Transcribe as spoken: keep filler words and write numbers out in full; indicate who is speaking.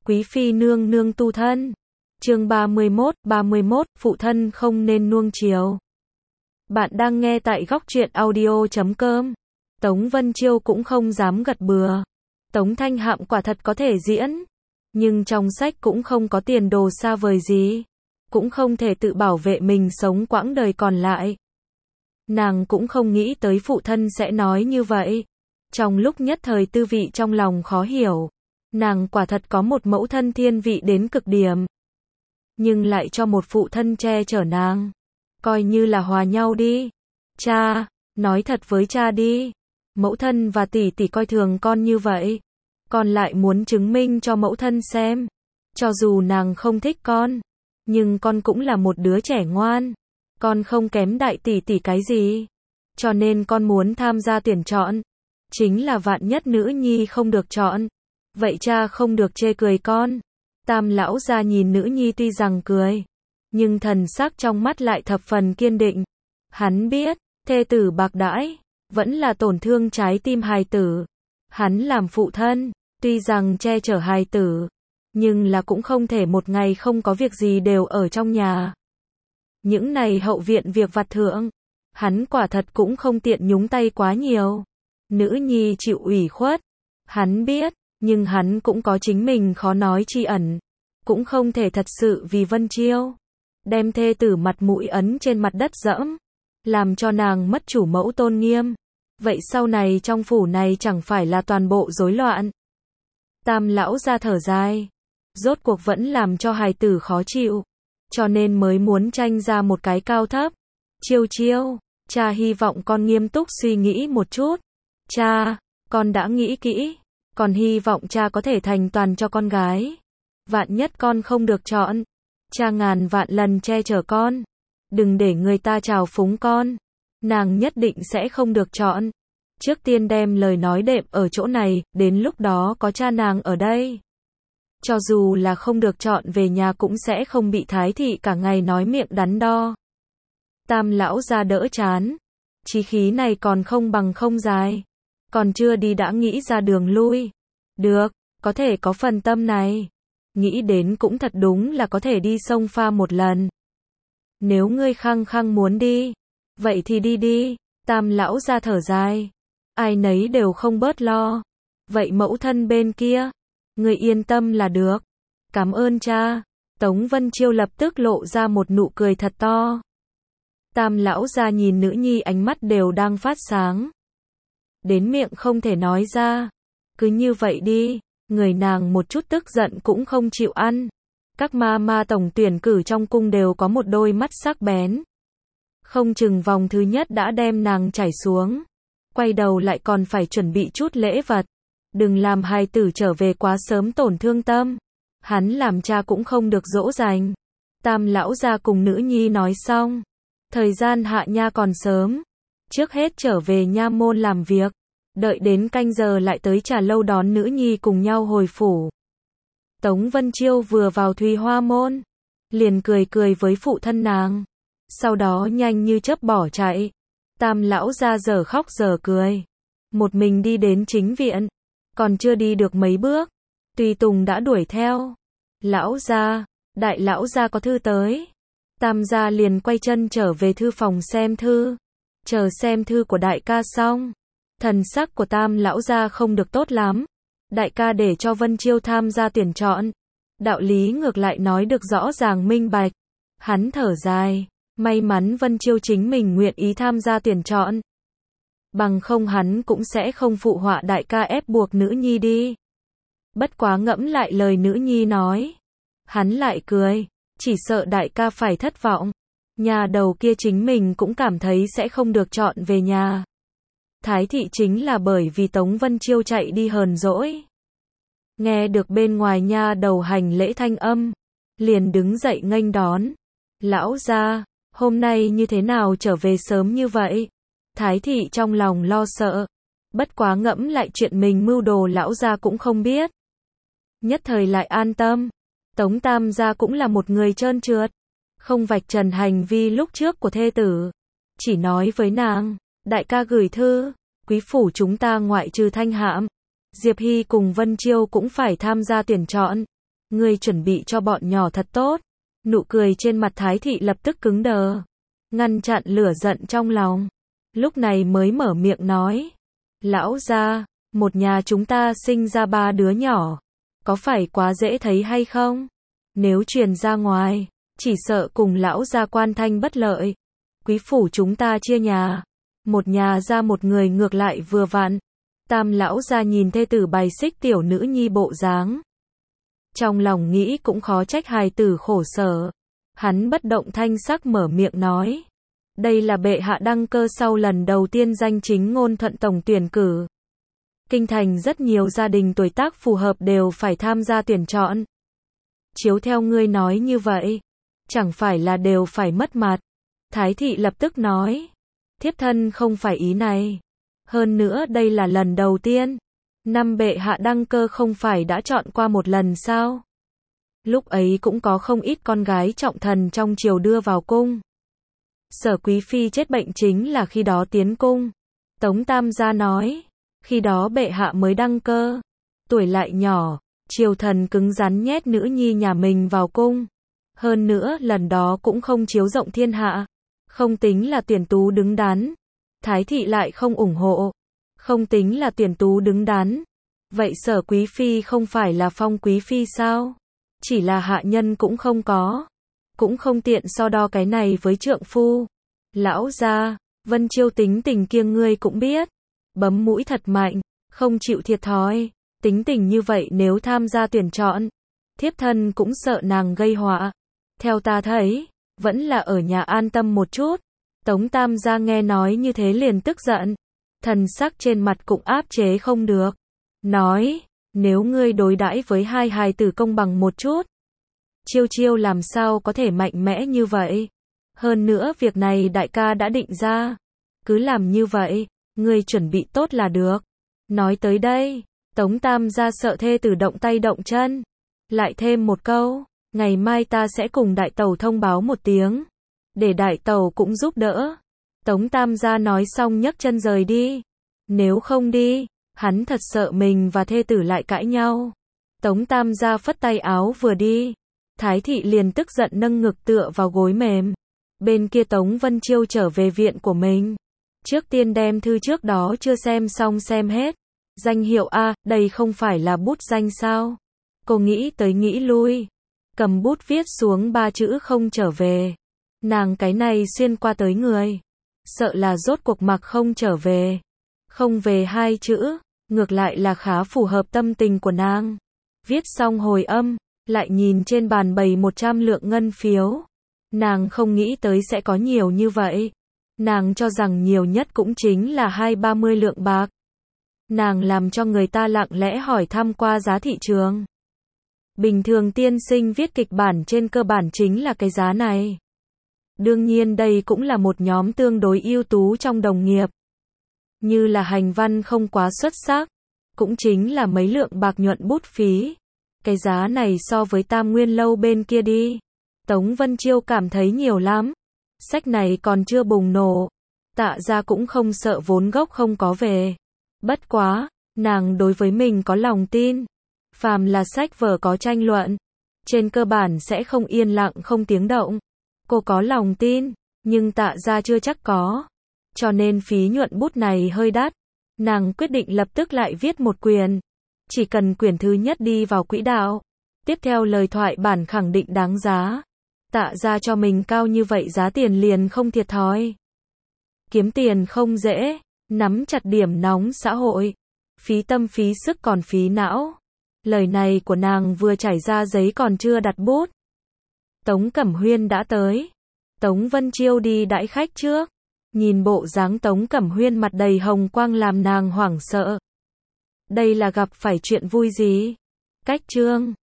Speaker 1: Quý phi nương nương tu thân. Chương ba mươi mốt, ba mươi mốt, phụ thân không nên nuông chiều. Bạn đang nghe tại góc truyện audio chấm com. Tống Vân Chiêu cũng không dám gật bừa. Tống Thanh Hạm quả thật có thể diễn, nhưng trong sách cũng không có tiền đồ xa vời gì, cũng không thể tự bảo vệ mình sống quãng đời còn lại. Nàng cũng không nghĩ tới phụ thân sẽ nói như vậy. Trong lúc nhất thời tư vị trong lòng khó hiểu. Nàng quả thật có một mẫu thân thiên vị đến cực điểm, nhưng lại cho một phụ thân che chở nàng. Coi như là hòa nhau đi. Cha, nói thật với cha đi. Mẫu thân và tỷ tỷ coi thường con như vậy, con lại muốn chứng minh cho mẫu thân xem. Cho dù nàng không thích con, nhưng con cũng là một đứa trẻ ngoan. Con không kém đại tỷ tỷ cái gì. Cho nên con muốn tham gia tuyển chọn. Chính là vạn nhất nữ nhi không được chọn, vậy cha không được chê cười con. Tam lão gia nhìn nữ nhi tuy rằng cười, nhưng thần sắc trong mắt lại thập phần kiên định. Hắn biết, thê tử bạc đãi, vẫn là tổn thương trái tim hài tử. Hắn làm phụ thân, tuy rằng che chở hài tử, nhưng là cũng không thể một ngày không có việc gì đều ở trong nhà. Những này hậu viện việc vặt thượng, hắn quả thật cũng không tiện nhúng tay quá nhiều. Nữ nhi chịu ủy khuất, hắn biết, nhưng hắn cũng có chính mình khó nói chi ẩn. Cũng không thể thật sự vì Vân Chiêu đem thê tử mặt mũi ấn trên mặt đất dẫm, làm cho nàng mất chủ mẫu tôn nghiêm. Vậy sau này trong phủ này chẳng phải là toàn bộ rối loạn. Tam lão ra thở dài, rốt cuộc vẫn làm cho hài tử khó chịu, cho nên mới muốn tranh ra một cái cao thấp. Chiêu Chiêu, cha hy vọng con nghiêm túc suy nghĩ một chút. Cha, con đã nghĩ kỹ, còn hy vọng cha có thể thành toàn cho con gái. Vạn nhất con không được chọn, cha ngàn vạn lần che chở con. Đừng để người ta trào phúng con. Nàng nhất định sẽ không được chọn. Trước tiên đem lời nói đệm ở chỗ này, đến lúc đó có cha nàng ở đây, cho dù là không được chọn về nhà cũng sẽ không bị thái thị cả ngày nói miệng đắn đo. Tam lão ra đỡ chán. Chí khí này còn không bằng không dài. Còn chưa đi đã nghĩ ra đường lui. Được, có thể có phần tâm này. Nghĩ đến cũng thật đúng là có thể đi sông pha một lần. Nếu ngươi khăng khăng muốn đi, vậy thì đi đi. Tam lão ra thở dài. Ai nấy đều không bớt lo. Vậy mẫu thân bên kia, ngươi yên tâm là được. Cảm ơn cha. Tống Vân Chiêu lập tức lộ ra một nụ cười thật to. Tam lão ra nhìn nữ nhi ánh mắt đều đang phát sáng, đến miệng không thể nói ra. Cứ như vậy đi. Người nàng một chút tức giận cũng không chịu ăn. Các ma ma tổng tuyển cử trong cung đều có một đôi mắt sắc bén. Không chừng vòng thứ nhất đã đem nàng chảy xuống. Quay đầu lại còn phải chuẩn bị chút lễ vật. Đừng làm hài tử trở về quá sớm tổn thương tâm. Hắn làm cha cũng không được dỗ dành. Tam lão ra cùng nữ nhi nói xong. Thời gian hạ nha còn sớm. Trước hết trở về nha môn làm việc. Đợi đến canh giờ lại tới trà lâu đón nữ nhi cùng nhau hồi phủ. Tống Vân Chiêu vừa vào Thùy Hoa môn, liền cười cười với phụ thân nàng. Sau đó nhanh như chớp bỏ chạy. Tam lão ra giờ khóc giờ cười. Một mình đi đến chính viện. Còn chưa đi được mấy bước, Tùy Tùng đã đuổi theo. Lão gia, đại lão gia có thư tới. Tam gia liền quay chân trở về thư phòng xem thư. Chờ xem thư của đại ca xong, thần sắc của Tam lão gia không được tốt lắm. Đại ca để cho Vân Chiêu tham gia tuyển chọn, đạo lý ngược lại nói được rõ ràng minh bạch. Hắn thở dài, may mắn Vân Chiêu chính mình nguyện ý tham gia tuyển chọn. Bằng không hắn cũng sẽ không phụ họa đại ca ép buộc nữ nhi đi. Bất quá ngẫm lại lời nữ nhi nói, hắn lại cười, chỉ sợ đại ca phải thất vọng. Nhà đầu kia chính mình cũng cảm thấy sẽ không được chọn về nhà. Thái thị chính là bởi vì Tống Vân Chiêu chạy đi hờn dỗi. Nghe được bên ngoài nha đầu hành lễ thanh âm, liền đứng dậy nghênh đón. Lão gia, hôm nay như thế nào trở về sớm như vậy? Thái thị trong lòng lo sợ. Bất quá ngẫm lại chuyện mình mưu đồ lão gia cũng không biết. Nhất thời lại an tâm. Tống Tam gia cũng là một người trơn trượt, không vạch trần hành vi lúc trước của thê tử. Chỉ nói với nàng, đại ca gửi thư, quý phủ chúng ta ngoại trừ Thanh Hạm, Diệp Hy cùng Vân Chiêu cũng phải tham gia tuyển chọn. Ngươi chuẩn bị cho bọn nhỏ thật tốt. Nụ cười trên mặt Thái thị lập tức cứng đờ, ngăn chặn lửa giận trong lòng. Lúc này mới mở miệng nói. Lão gia, một nhà chúng ta sinh ra ba đứa nhỏ. Có phải quá dễ thấy hay không? Nếu truyền ra ngoài, chỉ sợ cùng lão gia quan thanh bất lợi. Quý phủ chúng ta chia nhà. Một nhà ra một người ngược lại vừa vặn. Tam lão gia nhìn thê tử bài xích tiểu nữ nhi bộ dáng. Trong lòng nghĩ cũng khó trách hài tử khổ sở. Hắn bất động thanh sắc mở miệng nói. Đây là bệ hạ đăng cơ sau lần đầu tiên danh chính ngôn thuận tổng tuyển cử. Kinh thành rất nhiều gia đình tuổi tác phù hợp đều phải tham gia tuyển chọn. Chiếu theo ngươi nói như vậy, chẳng phải là đều phải mất mặt. Thái thị lập tức nói. Thiếp thân không phải ý này. Hơn nữa đây là lần đầu tiên. Năm bệ hạ đăng cơ không phải đã chọn qua một lần sao? Lúc ấy cũng có không ít con gái trọng thần trong triều đưa vào cung. Sở quý phi chết bệnh chính là khi đó tiến cung. Tống Tam gia nói. Khi đó bệ hạ mới đăng cơ. Tuổi lại nhỏ. Triều thần cứng rắn nhét nữ nhi nhà mình vào cung. Hơn nữa lần đó cũng không chiếu rộng thiên hạ. Không tính là tuyển tú đứng đắn. Thái thị lại không ủng hộ. Không tính là tuyển tú đứng đắn. Vậy sở quý phi không phải là phong quý phi sao? Chỉ là hạ nhân cũng không có. Cũng không tiện so đo cái này với trượng phu. Lão gia, Vân Chiêu tính tình kia ngươi cũng biết. Bấm mũi thật mạnh, không chịu thiệt thòi. Tính tình như vậy nếu tham gia tuyển chọn, thiếp thân cũng sợ nàng gây họa. Theo ta thấy, vẫn là ở nhà an tâm một chút. Tống Tam gia nghe nói như thế liền tức giận. Thần sắc trên mặt cũng áp chế không được. Nói, nếu ngươi đối đãi với hai hài tử công bằng một chút. Chiêu chiêu làm sao có thể mạnh mẽ như vậy. Hơn nữa việc này đại ca đã định ra. Cứ làm như vậy, ngươi chuẩn bị tốt là được. Nói tới đây, Tống Tam gia sợ thê tử động tay động chân. Lại thêm một câu, ngày mai ta sẽ cùng đại tẩu thông báo một tiếng. Để đại tẩu cũng giúp đỡ. Tống Tam gia nói xong nhấc chân rời đi. Nếu không đi, hắn thật sợ mình và thê tử lại cãi nhau. Tống Tam gia phất tay áo vừa đi. Thái thị liền tức giận nâng ngực tựa vào gối mềm. Bên kia Tống Vân Chiêu trở về viện của mình. Trước tiên đem thư trước đó chưa xem xong xem hết. Danh hiệu A, đây không phải là bút danh sao? Cô nghĩ tới nghĩ lui. Cầm bút viết xuống ba chữ không trở về. Nàng cái này xuyên qua tới người. Sợ là rốt cuộc mặc không trở về. Không về hai chữ, ngược lại là khá phù hợp tâm tình của nàng. Viết xong hồi âm, lại nhìn trên bàn bày một trăm lượng ngân phiếu. Nàng không nghĩ tới sẽ có nhiều như vậy. Nàng cho rằng nhiều nhất cũng chính là hai ba mươi lượng bạc. Nàng làm cho người ta lặng lẽ hỏi thăm qua giá thị trường. Bình thường tiên sinh viết kịch bản trên cơ bản chính là cái giá này. Đương nhiên đây cũng là một nhóm tương đối ưu tú trong đồng nghiệp. Như là hành văn không quá xuất sắc, cũng chính là mấy lượng bạc nhuận bút phí. Cái giá này so với Tam Nguyên lâu bên kia đi. Tống Vân Chiêu cảm thấy nhiều lắm. Sách này còn chưa bùng nổ. Tạ ra cũng không sợ vốn gốc không có về. Bất quá, nàng đối với mình có lòng tin. Phàm là sách vở có tranh luận, trên cơ bản sẽ không yên lặng không tiếng động. Cô có lòng tin, nhưng tạ ra chưa chắc có. Cho nên phí nhuận bút này hơi đắt. Nàng quyết định lập tức lại viết một quyển. Chỉ cần quyển thứ nhất đi vào quỹ đạo. Tiếp theo lời thoại bản khẳng định đáng giá. Tạ ra cho mình cao như vậy giá tiền liền không thiệt thòi. Kiếm tiền không dễ, nắm chặt điểm nóng xã hội. Phí tâm phí sức còn phí não. Lời này của nàng vừa trải ra giấy còn chưa đặt bút. Tống Cẩm Huyên đã tới. Tống Vân Chiêu đi đãi khách trước. Nhìn bộ dáng Tống Cẩm Huyên mặt đầy hồng quang làm nàng hoảng sợ. Đây là gặp phải chuyện vui gì? Cách chương